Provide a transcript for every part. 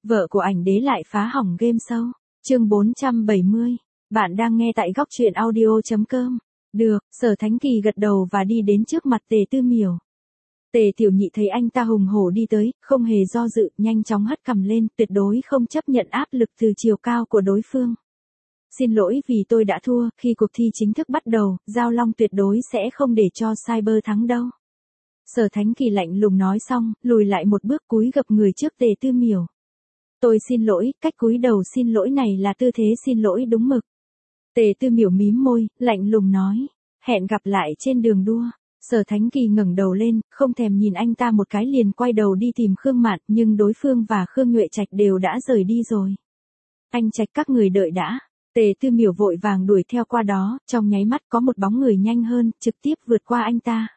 Vợ của ảnh đế lại phá hỏng game show. Chương 470. Bạn đang nghe tại góc truyện audio.com. Được, Sở Thánh Kỳ gật đầu và đi đến trước mặt Tề Tư Miểu. Tề Tiểu Nhị thấy anh ta hùng hổ đi tới, không hề do dự, nhanh chóng hất cằm lên, tuyệt đối không chấp nhận áp lực từ chiều cao của đối phương. Xin lỗi vì tôi đã thua, khi cuộc thi chính thức bắt đầu, Giao Long tuyệt đối sẽ không để cho Cyber thắng đâu. Sở Thánh Kỳ lạnh lùng nói xong, lùi lại một bước cúi gập người trước Tề Tư Miểu. Tôi xin lỗi, cách cúi đầu xin lỗi này là tư thế xin lỗi đúng mực. Tề Tư Miểu mím môi, lạnh lùng nói, hẹn gặp lại trên đường đua. Sở Thánh Kỳ ngẩng đầu lên, không thèm nhìn anh ta một cái liền quay đầu đi tìm Khương Mạn, nhưng đối phương và Khương Nhuệ Trạch đều đã rời đi rồi. Anh Trạch các người đợi đã. Tề Tư Miểu vội vàng đuổi theo qua đó, trong nháy mắt có một bóng người nhanh hơn, trực tiếp vượt qua anh ta.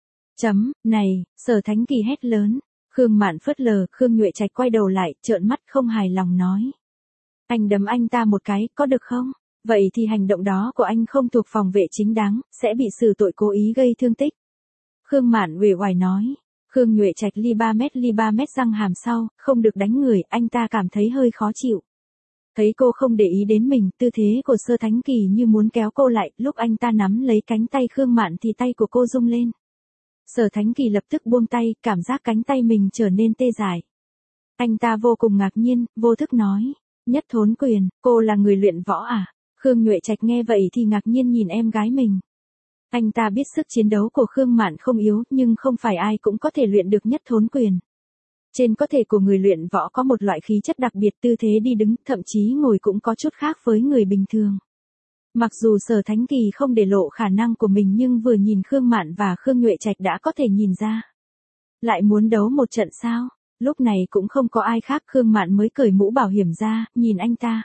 Này, Sở Thánh Kỳ hét lớn. Khương Mạn phớt lờ, Khương Nhuệ Trạch quay đầu lại, trợn mắt không hài lòng nói. Anh đấm anh ta một cái, có được không? Vậy thì hành động đó của anh không thuộc phòng vệ chính đáng, sẽ bị xử tội cố ý gây thương tích. Khương Mạn uể oải nói. Khương Nhuệ Trạch ly 3 mét răng hàm sau, không được đánh người, anh ta cảm thấy hơi khó chịu. Thấy cô không để ý đến mình, tư thế của Sở Thánh Kỳ như muốn kéo cô lại, lúc anh ta nắm lấy cánh tay Khương Mạn thì tay của cô rung lên. Sở Thánh Kỳ lập tức buông tay, cảm giác cánh tay mình trở nên tê dại. Anh ta vô cùng ngạc nhiên, vô thức nói. Nhất Thốn Quyền, cô là người luyện võ à? Khương Nhuệ Trạch nghe vậy thì ngạc nhiên nhìn em gái mình. Anh ta biết sức chiến đấu của Khương Mạn không yếu, nhưng không phải ai cũng có thể luyện được Nhất Thốn Quyền. Trên cơ thể của người luyện võ có một loại khí chất đặc biệt, tư thế đi đứng, thậm chí ngồi cũng có chút khác với người bình thường. Mặc dù Sở Thánh Kỳ không để lộ khả năng của mình nhưng vừa nhìn Khương Mạn và Khương Nhuệ Trạch đã có thể nhìn ra. Lại muốn đấu một trận sao? Lúc này cũng không có ai khác, Khương Mạn mới cởi mũ bảo hiểm ra, nhìn anh ta.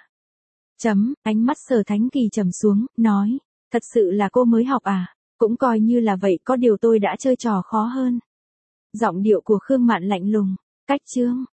Ánh mắt Sở Thánh Kỳ trầm xuống, nói, thật sự là cô mới học à? Cũng coi như là vậy, có điều tôi đã chơi trò khó hơn. Giọng điệu của Khương Mạn lạnh lùng, cách chương,